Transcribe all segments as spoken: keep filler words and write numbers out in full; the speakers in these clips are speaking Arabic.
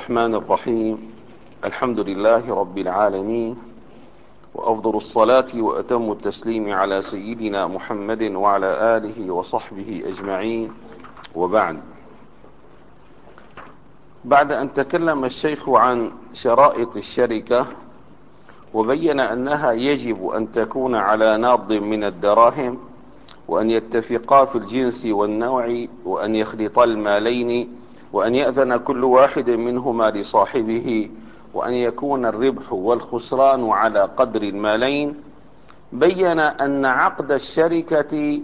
الرحمن الرحيم. الحمد لله رب العالمين، وأفضل الصلاة وأتم التسليم على سيدنا محمد وعلى آله وصحبه أجمعين، وبعد. بعد أن تكلم الشيخ عن شرائط الشركة وبين أنها يجب أن تكون على ناض من الدراهم، وأن يتفقا في الجنس والنوع، وأن يخلطا المالين، وأن يأذن كل واحد منهما لصاحبه، وأن يكون الربح والخسران على قدر المالين، بين أن عقد الشركة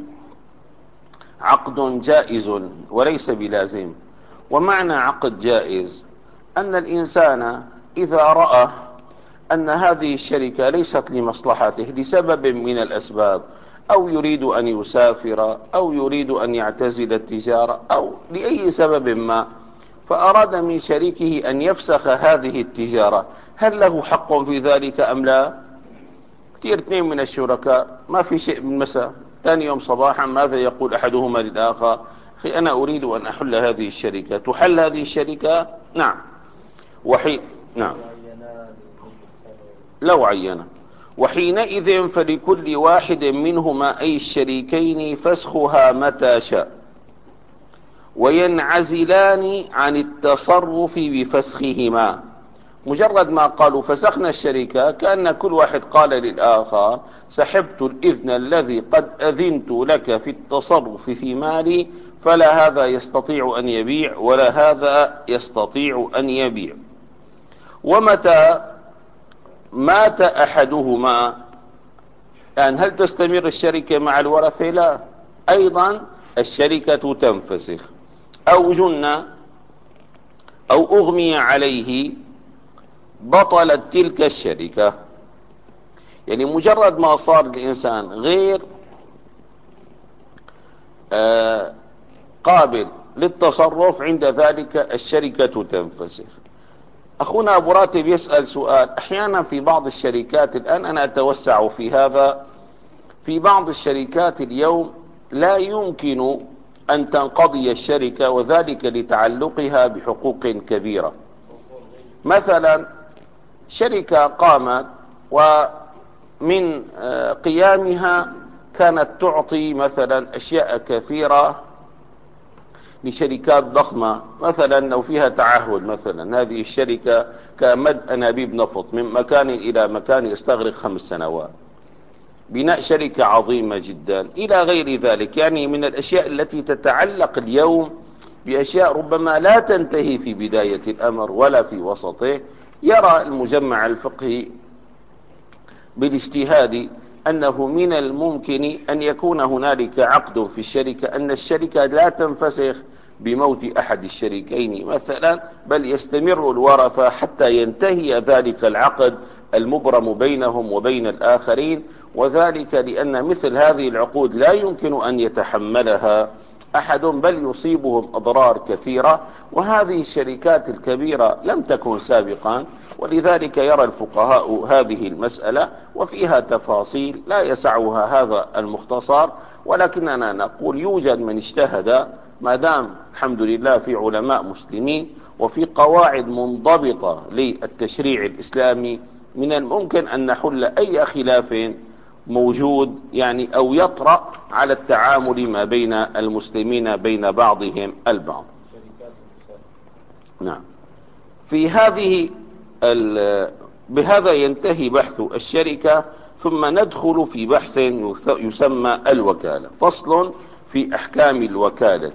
عقد جائز وليس بلازم. ومعنى عقد جائز أن الإنسان إذا رأى أن هذه الشركة ليست لمصلحته لسبب من الأسباب، أو يريد أن يسافر، أو يريد أن يعتزل التجارة، أو لأي سبب ما، فأراد من شريكه أن يفسخ هذه التجارة، هل له حق في ذلك أم لا؟ كثير اثنين من الشركاء ما في شيء من مساء، ثاني يوم صباحا ماذا يقول أحدهما للآخر؟ أخي أنا أريد أن أحل هذه الشركة. تحل هذه الشركة؟ نعم. وحين نعم لو عينا. وحينئذ فلكل واحد منهما أي الشريكين فسخها متى شاء، وينعزلان عن التصرف بفسخهما. مجرد ما قالوا فسخنا الشركة كأن كل واحد قال للآخر سحبت الإذن الذي قد أذنت لك في التصرف في مالي، فلا هذا يستطيع أن يبيع ولا هذا يستطيع أن يبيع. ومتى مات أحدهما، يعني هل تستمر الشركة مع الورثة؟ لا، أيضا الشركة تنفسخ. أو جن أو أغمي عليه بطلت تلك الشركة. يعني مجرد ما صار الإنسان غير آه قابل للتصرف، عند ذلك الشركة تنفسخ. أخونا أبو راتب يسأل سؤال: أحيانا في بعض الشركات الآن، أنا أتوسع في هذا، في بعض الشركات اليوم لا يمكن أن تنقضي الشركة، وذلك لتعلقها بحقوق كبيرة. مثلا شركة قامت ومن قيامها كانت تعطي مثلا أشياء كثيرة لشركات ضخمة، مثلا لو فيها تعهد، مثلا هذه الشركة كمد أنابيب نفط من مكان إلى مكان يستغرق خمس سنوات، بناء شركة عظيمة جدا إلى غير ذلك. يعني من الأشياء التي تتعلق اليوم بأشياء ربما لا تنتهي في بداية الأمر ولا في وسطه. يرى المجمع الفقهي بالاجتهاد أنه من الممكن أن يكون هنالك عقد في الشركة، أن الشركة لا تنفسخ بموت أحد الشريكين مثلا، بل يستمر الورثة حتى ينتهي ذلك العقد المبرم بينهم وبين الآخرين. وذلك لأن مثل هذه العقود لا يمكن أن يتحملها أحد، بل يصيبهم أضرار كثيرة. وهذه الشركات الكبيرة لم تكن سابقا، ولذلك يرى الفقهاء هذه المسألة وفيها تفاصيل لا يسعها هذا المختصر، ولكننا نقول يوجد من اجتهد، ما دام الحمد لله في علماء مسلمين وفي قواعد منضبطة للتشريع الإسلامي، من الممكن أن نحل أي خلاف موجود يعني أو يطرأ على التعامل ما بين المسلمين بين بعضهم البعض. نعم. في هذه بهذا ينتهي بحث الشركة، ثم ندخل في بحث يسمى الوكالة. فصل في أحكام الوكالة.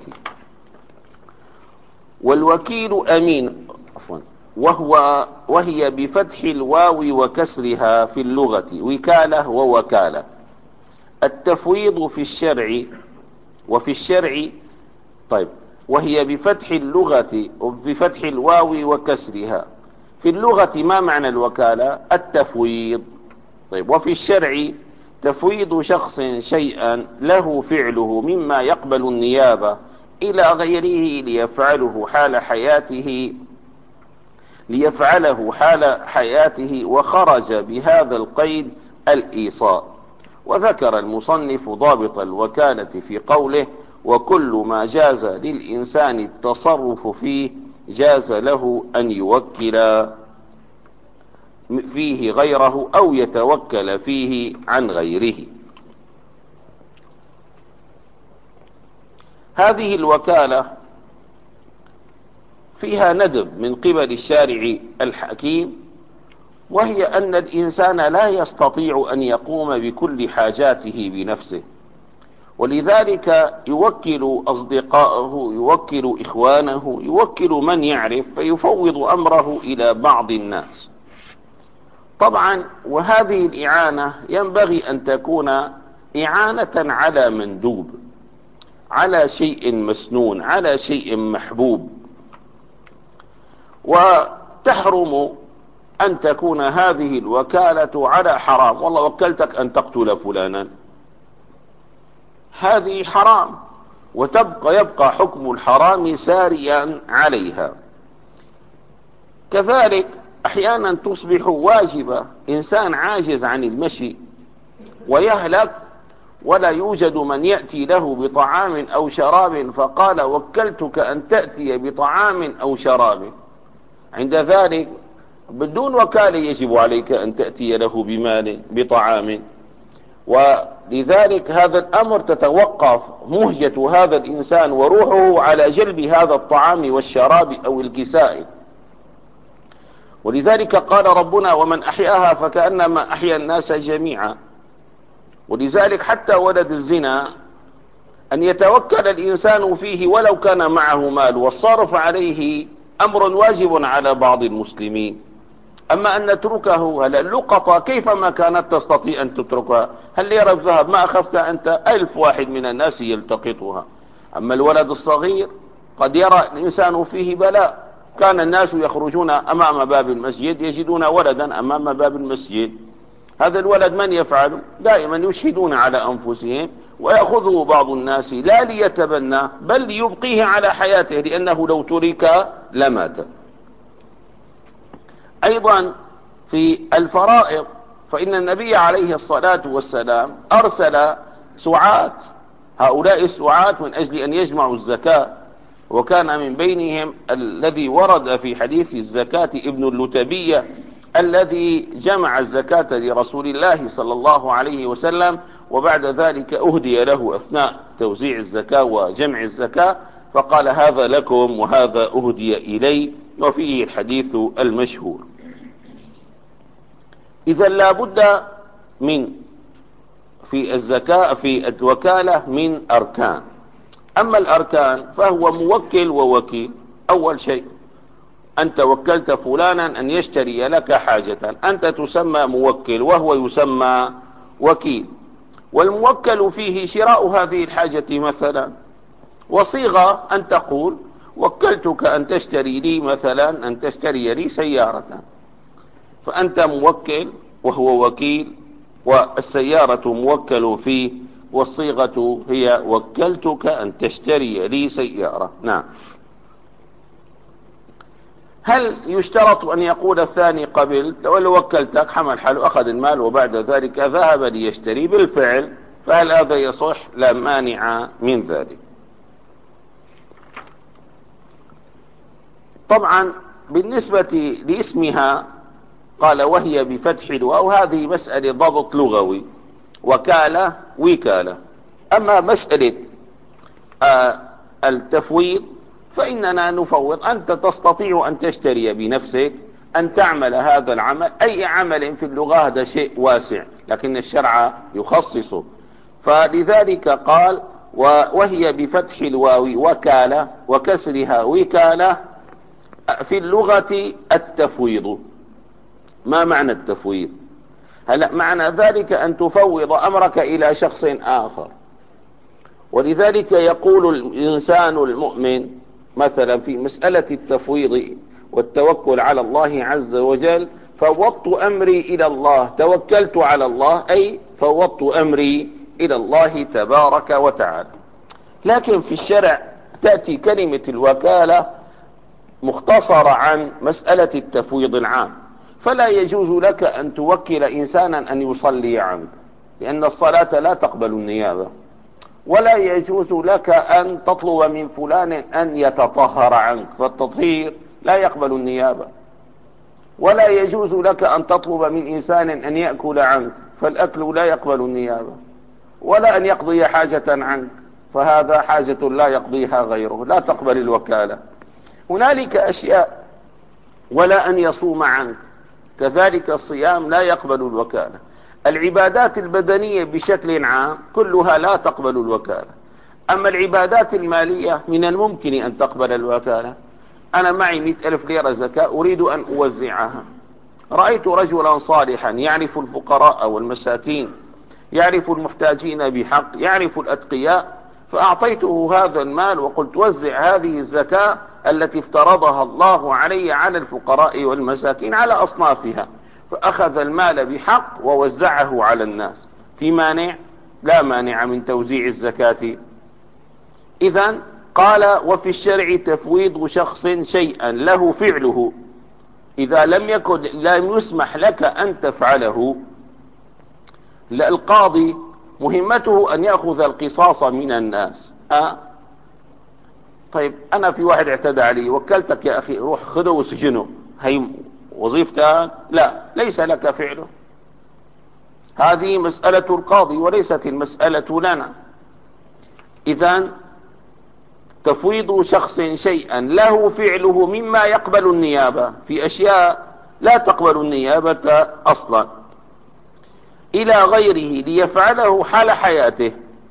والوكيل أمين عفوا وهو وهي بفتح الواو وكسرها في اللغة وكالة ووكالة. التفويض في الشرع وفي الشرع طيب وهي بفتح اللغة وبفتح الواو وكسرها. في اللغة ما معنى الوكالة؟ التفويض. طيب وفي الشرع تفويض شخص شيئا له فعله مما يقبل النيابة إلى غيره ليفعله حال حياته ليفعله حال حياته وخرج بهذا القيد الإيصاء. وذكر المصنف ضابط الوكالة في قوله: وكل ما جاز للإنسان التصرف فيه جاز له أن يوكل فيه غيره أو يتوكل فيه عن غيره. هذه الوكالة فيها ندب من قبل الشارع الحكيم، وهي أن الإنسان لا يستطيع أن يقوم بكل حاجاته بنفسه، ولذلك يوكل أصدقائه، يوكل إخوانه، يوكل من يعرف، فيفوض أمره إلى بعض الناس. طبعا وهذه الإعانة ينبغي أن تكون إعانة على مندوب، على شيء مسنون، على شيء محبوب. وتحرم أن تكون هذه الوكالة على حرام. والله وكلتك أن تقتل فلانا، هذه حرام، وتبقى يبقى حكم الحرام ساريا عليها. كذلك أحيانا تصبح واجبة، إنسان عاجز عن المشي ويهلك ولا يوجد من يأتي له بطعام أو شراب، فقال وكلتك أن تأتي بطعام أو شراب. عند ذلك بدون وكالة يجب عليك أن تأتي له بمال بطعام، ولذلك هذا الأمر تتوقف مهجة هذا الإنسان وروحه على جلب هذا الطعام والشراب أو الكساء. ولذلك قال ربنا ومن أحياها فكأنما أحيا الناس جميعا. ولذلك حتى ولد الزنا أن يتوكل الإنسان فيه ولو كان معه مال، والصرف عليه أمر واجب على بعض المسلمين. أما أن نتركه، هل اللقطة كيفما كانت تستطيع أن تتركها؟ هل يرى الذهب ما أخفت أنت ألف واحد من الناس يلتقطها. أما الولد الصغير قد يرى الإنسان فيه بلاء. كان الناس يخرجون أمام باب المسجد يجدون ولدا أمام باب المسجد، هذا الولد من يفعل؟ دائما يشهدون على أنفسهم، ويأخذه بعض الناس لا ليتبنى بل ليبقيه على حياته، لأنه لو ترك لمات. أيضا في الفرائض فإن النبي عليه الصلاة والسلام أرسل سعاة، هؤلاء السعاة من أجل أن يجمعوا الزكاة، وكان من بينهم الذي ورد في حديث الزكاة ابن اللتبية الذي جمع الزكاة لرسول الله صلى الله عليه وسلم، وبعد ذلك أهدي له أثناء توزيع الزكاة وجمع الزكاة، فقال هذا لكم وهذا أهدي إلي، وفيه الحديث المشهور. إذا لا بد من في الزكاة في الوكالة من أركان. أما الأركان فهو موكل ووكيل. أول شيء أنت وكلت فلانا أن يشتري لك حاجة، أنت تسمى موكل وهو يسمى وكيل. والموكل فيه شراء هذه الحاجة مثلا، وصيغة أن تقول وكلتك أن تشتري لي مثلا أن تشتري لي سيارة، فأنت موكل وهو وكيل، والسيارة موكل فيه، والصيغة هي وكلتك أن تشتري لي سيارة. نعم. هل يشترط أن يقول الثاني قبلت؟ ولو وكلتك حمل حاله أخذ المال وبعد ذلك ذهب ليشتري بالفعل، فهل هذا يصح؟ لا مانع من ذلك. طبعا بالنسبة لاسمها قال وهي بفتح الواو، هذه مسألة ضبط لغوي، وكالة وكالة. أما مسألة آه التفويض فإننا نفوض. أنت تستطيع أن تشتري بنفسك، أن تعمل هذا العمل، أي عمل في اللغة هذا شيء واسع، لكن الشرع يخصصه. فلذلك قال وهي بفتح الواو وكالة وكسرها وكالة. في اللغة التفويض. ما معنى التفويض؟ هل معنى ذلك أن تفوض أمرك إلى شخص آخر. ولذلك يقول الإنسان المؤمن مثلا في مسألة التفويض والتوكل على الله عز وجل فوضت أمري إلى الله، توكلت على الله، أي فوضت أمري إلى الله تبارك وتعالى. لكن في الشرع تأتي كلمة الوكالة مختصرة عن مسألة التفويض العام، فلا يجوز لك أن توكل إنسانا أن يصلي عنك، لأن الصلاة لا تقبل النيابة، ولا يجوز لك أن تطلب من فلان أن يتطهر عنك، فالتطهير لا يقبل النيابة. ولا يجوز لك أن تطلب من إنسان أن يأكل عنك، فالأكل لا يقبل النيابة. ولا أن يقضي حاجة عنك، فهذا حاجة لا يقضيها غيره، لا تقبل الوكالة. هنالك أشياء، ولا أن يصوم عنك، كذلك الصيام لا يقبل الوكالة. العبادات البدنية بشكل عام كلها لا تقبل الوكالة. أما العبادات المالية من الممكن أن تقبل الوكالة. أنا معي مئة ألف ليرة زكاة أريد أن أوزعها، رأيت رجلا صالحا يعرف الفقراء والمساكين، يعرف المحتاجين بحق، يعرف الأتقياء، فأعطيته هذا المال وقلت وزع هذه الزكاة التي افترضها الله علي على الفقراء والمساكين على أصنافها، فأخذ المال بحق ووزعه على الناس. في مانع؟ لا مانع من توزيع الزكاة. إذن قال وفي الشرع تفويض شخص شيئا له فعله، إذا لم يكن لم يسمح لك أن تفعله، لا، القاضي مهمته أن يأخذ القصاص من الناس. أه؟ طيب أنا في واحد اعتدى علي، وكلتك يا أخي روح خذه وسجنه، هي وظيفتها؟ لا، ليس لك فعله. هذه مسألة القاضي وليست المسألة لنا. إذن تفويض شخص شيئا له فعله مما يقبل النيابة، في أشياء لا تقبل النيابة أصلا، إلى غيره ليفعله حال حياته.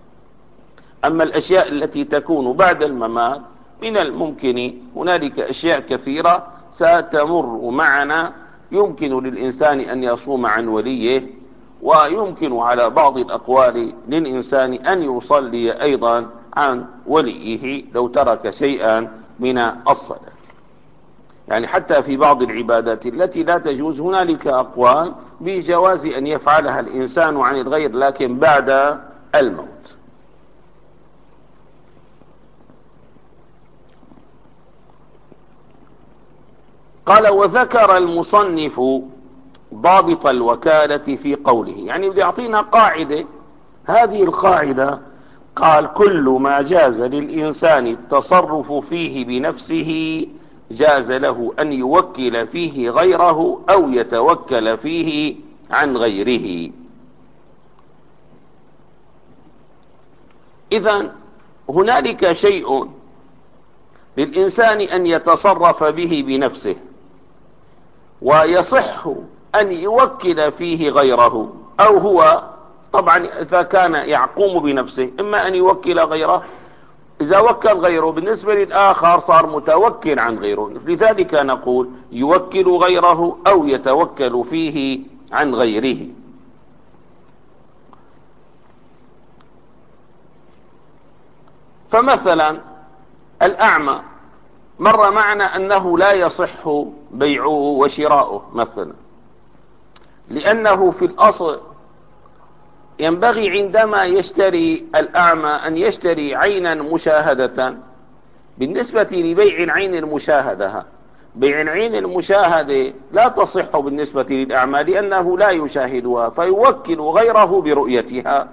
أما الأشياء التي تكون بعد الممات من الممكن، هنالك أشياء كثيرة ستمر معنا، يمكن للإنسان أن يصوم عن وليه، ويمكن على بعض الأقوال للإنسان أن يصلي أيضا عن وليه لو ترك شيئا من الصلاة. يعني حتى في بعض العبادات التي لا تجوز هنالك أقوال بجواز أن يفعلها الإنسان عن الغير، لكن بعد الموت. قال وذكر المصنف ضابط الوكالة في قوله، يعني يعطينا قاعدة. هذه القاعدة قال كل ما جاز للإنسان التصرف فيه بنفسه جاز له أن يوكل فيه غيره أو يتوكل فيه عن غيره. إذن هنالك شيء للإنسان أن يتصرف به بنفسه، ويصح أن يوكل فيه غيره، أو هو طبعا إذا كان يعقوم بنفسه إما أن يوكل غيره، إذا وكل غيره بالنسبة للآخر صار متوكل عن غيره، لذلك نقول يوكل غيره أو يتوكل فيه عن غيره. فمثلا الأعمى مر معنا أنه لا يصح بيعه وشراؤه مثلا، لأنه في الأصل ينبغي عندما يشتري الأعمى أن يشتري عينا مشاهدة. بالنسبة لبيع العين المشاهدة، بيع العين المشاهدة لا تصح بالنسبة للأعمى لأنه لا يشاهدها، فيوكل غيره برؤيتها.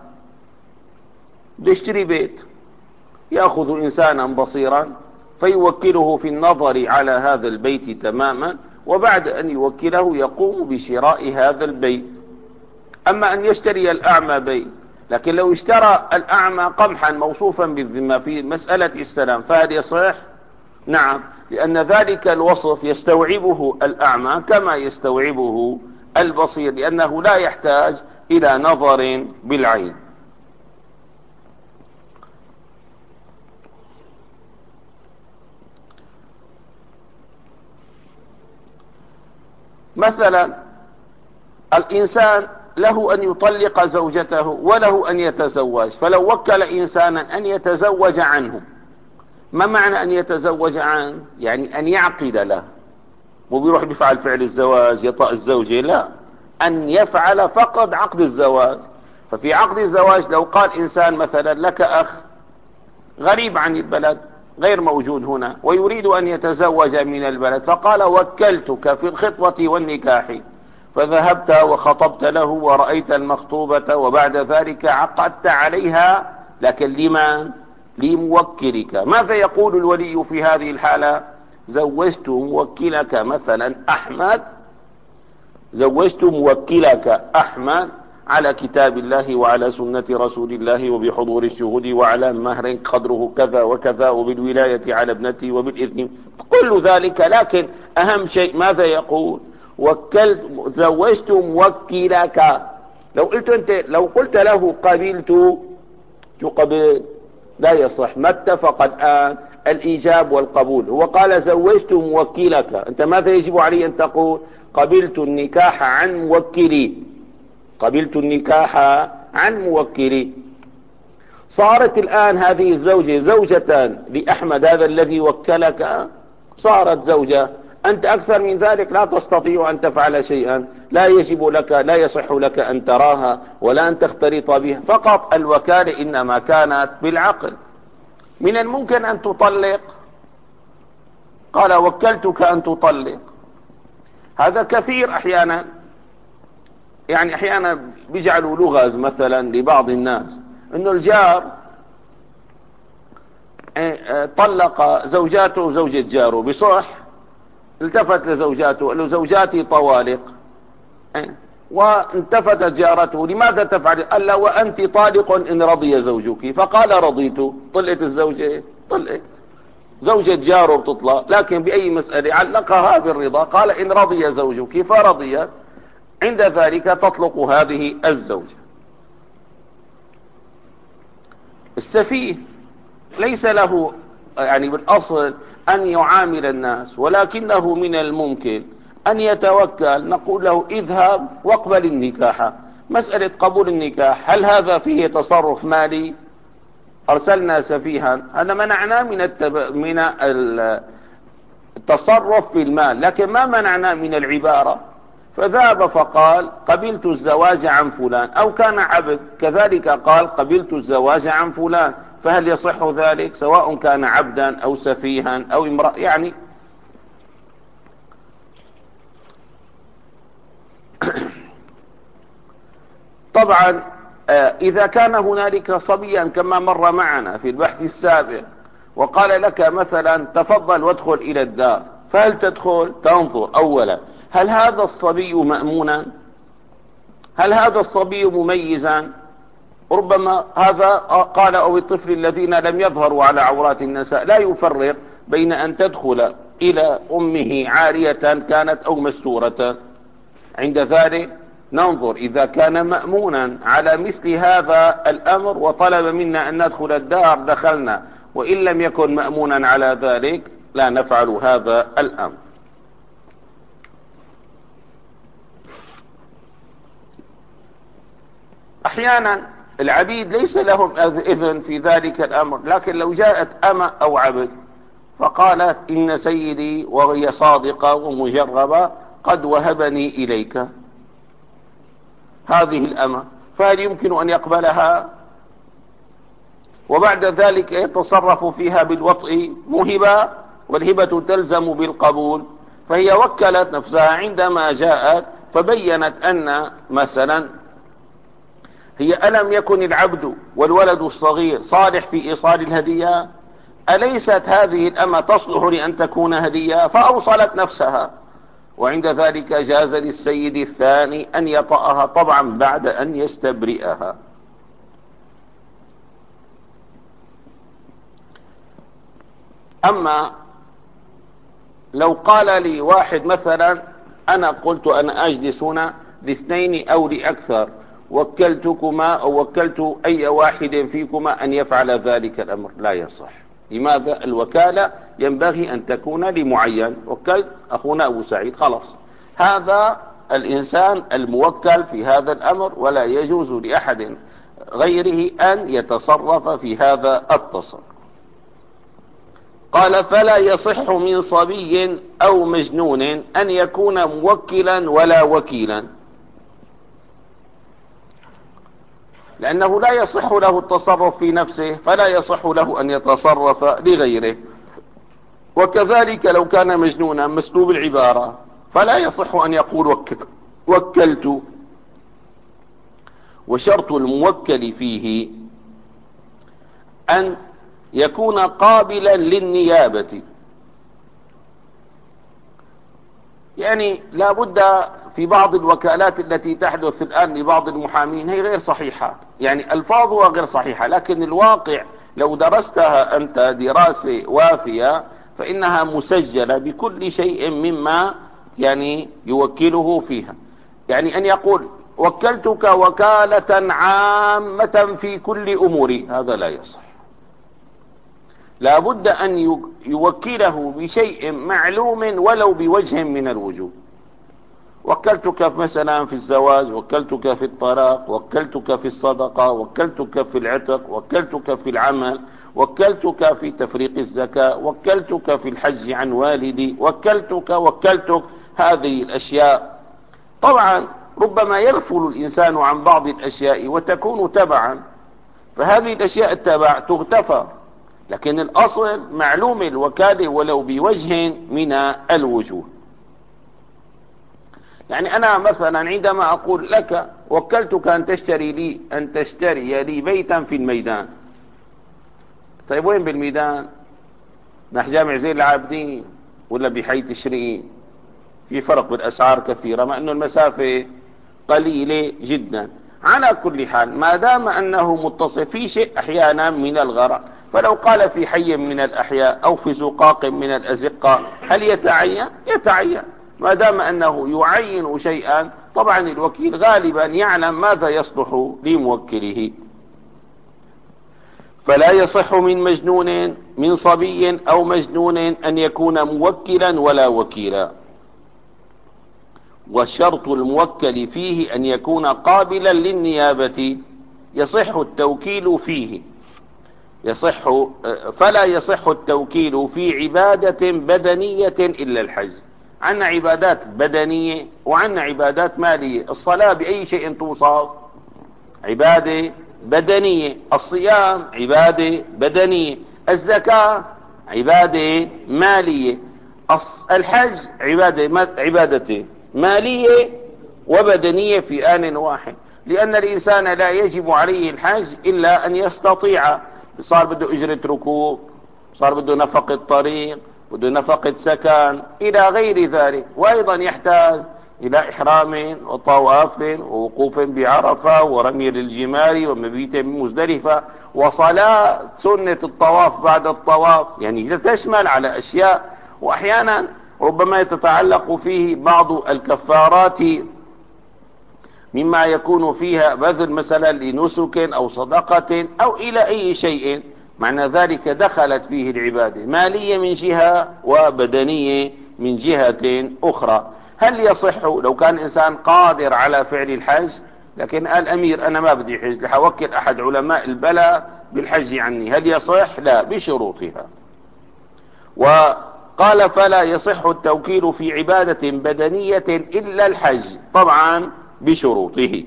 يشتري بيت، يأخذ إنسانا بصيرا فيوكله في النظر على هذا البيت تماما، وبعد أن يوكله يقوم بشراء هذا البيت. أما أن يشتري الأعمى بيت، لكن لو اشترى الأعمى قمحا موصوفا بالذمة في مسألة السلام فهل يصح؟ نعم، لأن ذلك الوصف يستوعبه الأعمى كما يستوعبه البصير، لأنه لا يحتاج إلى نظر بالعين. مثلا الإنسان له أن يطلق زوجته وله أن يتزوج، فلو وكل إنسانا أن يتزوج عنه، ما معنى أن يتزوج عنه؟ يعني أن يعقد له، مو بيروح بيفعل فعل الزواج يطأ الزوجة، لا، أن يفعل فقط عقد الزواج. ففي عقد الزواج لو قال إنسان مثلا لك أخ غريب عن البلد غير موجود هنا ويريد أن يتزوج من البلد، فقال وكلتك في الخطبة والنكاح، فذهبت وخطبت له ورأيت المخطوبة وبعد ذلك عقدت عليها لكن لمن؟ لموكلك. ماذا يقول الولي في هذه الحالة؟ زوجت موكلك مثلا أحمد، زوجت موكلك أحمد على كتاب الله وعلى سنة رسول الله وبحضور الشهود وعلى مهر قدره كذا وكذا وبالولاية على ابنتي وبالإذن، كل ذلك. لكن أهم شيء ماذا يقول؟ وكلت، زوجت موكلك. لو قلت أنت، لو قلت له قبلت تقبل، لا يصح. ما اتفق الآن الإيجاب والقبول. هو قال زوجت موكلك، أنت ماذا يجب علي أن تقول؟ قبلت النكاح عن موكلي، قبلت النكاح عن موكلي. صارت الآن هذه الزوجة زوجة لأحمد هذا الذي وكلك، صارت زوجة. أنت أكثر من ذلك لا تستطيع أن تفعل شيئا، لا يجب لك، لا يصح لك أن تراها ولا أن تختلط بها، فقط الوكالة إنما كانت بالعقل. من الممكن أن تطلق، قال وكلتك أن تطلق. هذا كثير أحيانا، يعني أحيانا بيجعلوا لغز مثلا لبعض الناس، إنه الجار طلق زوجاته وزوجة جاره، بصح التفت لزوجاته قال له زوجاتي طوالق، وانتفتت جارته لماذا تفعل؟ قال له وأنت طالق إن رضي زوجك، فقال رضيت. طلقت الزوجة، طلقت. زوجة جاره بتطلق، لكن بأي مسألة علقها بالرضا، قال إن رضي زوجك فرضيت، عند ذلك تطلق هذه الزوجة. السفيه ليس له يعني بالأصل أن يعامل الناس، ولكنه من الممكن أن يتوكل. نقول له اذهب واقبل النكاح. مسألة قبول النكاح هل هذا فيه تصرف مالي؟ أرسلنا سفيها، هذا منعناه من التب... من التصرف في المال، لكن ما منعناه من العبارة. فذهب فقال قبلت الزواج عن فلان، أو كان عبد كذلك قال قبلت الزواج عن فلان، فهل يصح ذلك سواء كان عبدا أو سفيها أو امرأة؟ يعني طبعا إذا كان هنالك صبيا كما مر معنا في البحث السابق وقال لك مثلا تفضل وادخل إلى الدار، فهل تدخل؟ تنظر أولا هل هذا الصبي مأمونا؟ هل هذا الصبي مميزا؟ ربما هذا قال أو الطفل الذين لم يظهروا على عورات النساء، لا يفرق بين أن تدخل إلى أمه عارية كانت أو مستورة. عند ذلك ننظر إذا كان مأمونا على مثل هذا الأمر وطلب منا أن ندخل الدار دخلنا، وإن لم يكن مأمونا على ذلك لا نفعل هذا الأمر. أحيانا العبيد ليس لهم إذن في ذلك الأمر، لكن لو جاءت أمة أو عبد فقالت إن سيدي وهي صادقة ومجربة قد وهبني إليك هذه الأمة، فهل يمكن أن يقبلها؟ وبعد ذلك يتصرف فيها بالوطء مهبة، والهبة تلزم بالقبول. فهي وكلت نفسها عندما جاءت فبينت أن مثلا هي ألم يكن العبد والولد الصغير صالح في إيصال الهدية؟ أليست هذه الأمة تصلح لأن تكون هدية؟ فأوصلت نفسها، وعند ذلك جاز للسيد الثاني أن يطأها، طبعا بعد أن يستبرئها. أما لو قال لي واحد مثلا أنا قلت أنا أجلس هنا لاثنين أو لأكثر، وكلتكما أو وكلت أي واحد فيكما أن يفعل ذلك الأمر، لا يصح. لماذا؟ الوكالة ينبغي أن تكون لمعين. وكلت أخونا أبو سعيد، خلاص هذا الإنسان الموكل في هذا الأمر، ولا يجوز لأحد غيره أن يتصرف في هذا التصرف. قال فلا يصح من صبي أو مجنون أن يكون موكلا ولا وكيلا، لأنه لا يصح له التصرف في نفسه، فلا يصح له أن يتصرف لغيره. وكذلك لو كان مجنونا مسلوب العبارة فلا يصح أن يقول وكلت. وشرط الموكل فيه أن يكون قابلا للنيابة. يعني لا بد في بعض الوكالات التي تحدث الآن لبعض المحامين هي غير صحيحة، يعني ألفاظها غير صحيحة، لكن الواقع لو درستها أنت دراسة وافية فإنها مسجلة بكل شيء مما يعني يوكله فيها. يعني أن يقول وكلتك وكالة عامة في كل أموري، هذا لا يصح. لا بد أن يوكله بشيء معلوم ولو بوجه من الوجوه. وكلتك مثلا في الزواج، وكلتك في الطلاق، وكلتك في الصدقة، وكلتك في العتق، وكلتك في العمل، وكلتك في تفريق الزكاة، وكلتك في الحج عن والدي، وكلتك وكلتك هذه الأشياء. طبعا ربما يغفل الإنسان عن بعض الأشياء وتكون تبعا، فهذه الأشياء التبع تغتفر، لكن الأصل معلوم الوكالة ولو بوجه من الوجوه. يعني أنا مثلا عندما أقول لك وكلتك أن تشتري لي أن تشتري لي بيتا في الميدان، طيب وين بالميدان؟ نحو جامع زين العابدين ولا بحي تشرين؟ في فرق بالأسعار كثيرة، مع أنه المسافة قليلة جدا. على كل حال ما دام أنه متصف في شيء أحيانا من الغرق، فلو قال في حي من الأحياء أو في زقاق من الأزقة هل يتعين؟ يتعين. ما دام أنه يعين شيئا، طبعا الوكيل غالبا يعلم ماذا يصلح لموكله. فلا يصح من مجنون من صبي أو مجنون أن يكون موكلا ولا وكيلا. والشرط الموكل فيه أن يكون قابلا للنيابة، يصح التوكيل فيه. يصح فلا يصح التوكيل في عبادة بدنية إلا الحج. عنا عبادات بدنية وعنا عبادات مالية. الصلاة بأي شيء توصف؟ عبادة بدنية. الصيام عبادة بدنية. الزكاة عبادة مالية. الحج عبادة عبادة مالية وبدنية في آن واحد، لأن الإنسان لا يجب عليه الحج إلا أن يستطيع. صار بده أجرة ركوب، صار بده نفقة طريق، بده نفقة سكن إلى غير ذلك، وأيضا يحتاج إلى إحرام وطواف ووقوف بعرفة ورمي للجمار ومبيت بمزدلفة وصلاة سنة الطواف بعد الطواف، يعني تشمل على أشياء. وأحيانا ربما تتعلق فيه بعض الكفارات مما يكون فيها بذل مثلا لنسك أو صدقة أو إلى أي شيء، معنى ذلك دخلت فيه العبادة مالية من جهة وبدنية من جهة أخرى. هل يصح لو كان إنسان قادر على فعل الحج لكن قال أمير أنا ما بدي حج، رح أوكل أحد علماء البلاء بالحج عني، هل يصح؟ لا، بشروطها. وقال فلا يصح التوكيل في عبادة بدنية إلا الحج، طبعا بشروطه.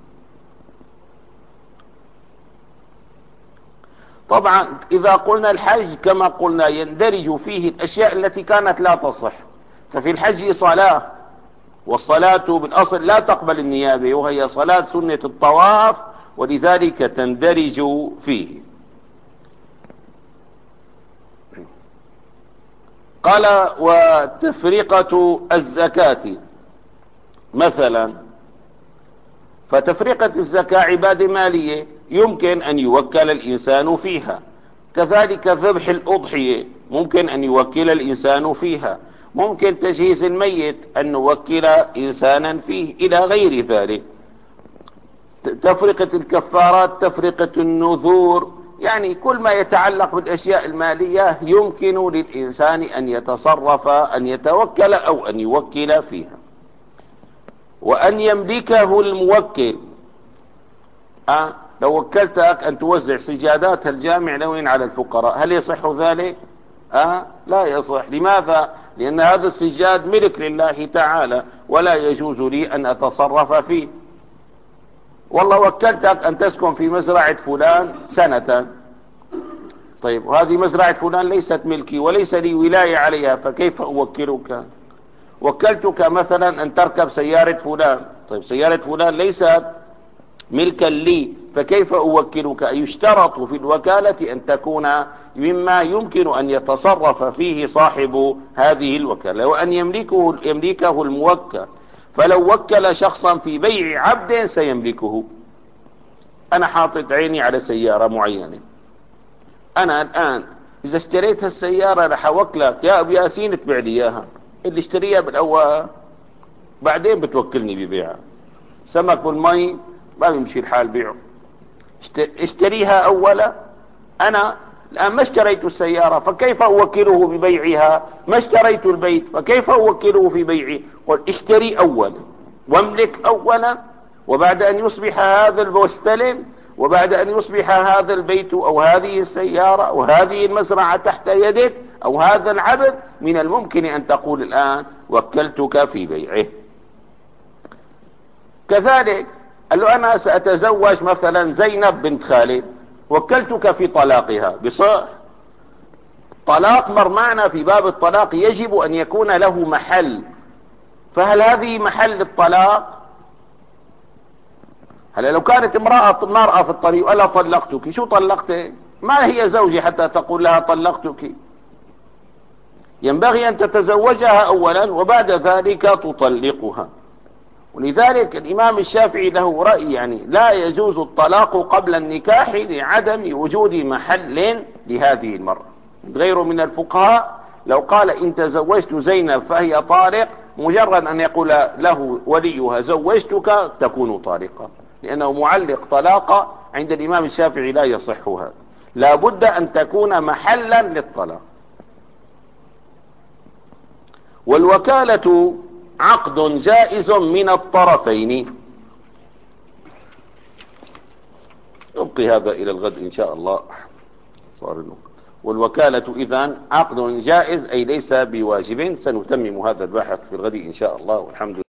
طبعا إذا قلنا الحج كما قلنا يندرج فيه الأشياء التي كانت لا تصح، ففي الحج صلاة، والصلاة بالأصل لا تقبل النيابة وهي صلاة سنة الطواف، ولذلك تندرج فيه. قال وتفرقة الزكاة مثلا، فتفرقة الزكاة عبادة مالية يمكن أن يوكل الإنسان فيها. كذلك ذبح الأضحية ممكن أن يوكل الإنسان فيها. ممكن تجهيز الميت أن نوكل إنسانا فيه إلى غير ذلك. تفرقة الكفارات، تفرقة النذور، يعني كل ما يتعلق بالأشياء المالية يمكن للإنسان أن يتصرف أن يتوكل أو أن يوكل فيها. وأن يملكه الموكل. أه؟ لو وكلتك أن توزع سجادات الجامع لوين على الفقراء، هل يصح ذلك؟ أه؟ لا يصح. لماذا؟ لأن هذا السجاد ملك لله تعالى ولا يجوز لي أن أتصرف فيه. والله وكلتك أن تسكن في مزرعة فلان سنة، طيب وهذه مزرعة فلان ليست ملكي وليس لي ولاية عليها، فكيف أوكلك؟ وكلتك مثلا أن تركب سيارة فلان، طيب سيارة فلان ليست ملكا لي، فكيف أوكلك؟ يشترط في الوكالة أن تكون مما يمكن أن يتصرف فيه صاحب هذه الوكالة، وأن يملكه, يملكه الموكل. فلو وكل شخصا في بيع عبد سيملكه. أنا حاطط عيني على سيارة معينة، أنا الآن إذا اشتريت هالسيارة رح أوكلك يا أبو ياسين تبيع لي إياها، اللي اشتريها بالأول بعدين بتوكلني ببيعها. سمك بالمي ما بيمشي الحال بيعه، اشتريها أولا. أنا الآن ما اشتريت السيارة فكيف أوكله ببيعها؟ ما اشتريت البيت فكيف أوكله في بيعه؟ قل اشتري أولا واملك أولا، وبعد أن يصبح هذا المستلم، وبعد أن يصبح هذا البيت أو هذه السيارة أو هذه المزرعة تحت يدك أو هذا العبد، من الممكن أن تقول الآن وكلتك في بيعه. كذلك قال له أنا سأتزوج مثلا زينب بنت خالد، وكلتك في طلاقها، بصح طلاق مرمعنا في باب الطلاق يجب أن يكون له محل. فهل هذه محل الطلاق؟ هلا لو كانت امرأة مرأة في الطريق ولا طلقتك، شو طلقتك؟ ما هي زوجي حتى تقول لها طلقتك. ينبغي أن تتزوجها أولا وبعد ذلك تطلقها. ولذلك الإمام الشافعي له رأي، يعني لا يجوز الطلاق قبل النكاح لعدم وجود محل لهذه المرأة. غيره من الفقهاء لو قال إن تزوجت زينب فهي طارق، مجرد أن يقول له وليها زوجتك تكون طارقة، لأنه معلق طلاقة. عند الإمام الشافعي لا يصح هذا، لا بد أن تكون محلا للطلاق. والوكالة عقد جائز من الطرفين. نبقي هذا إلى الغد إن شاء الله. صار الوقت. والوكالة إذن عقد جائز أي ليس بواجب. سنتمم هذا البحث في الغد إن شاء الله، والحمد لله.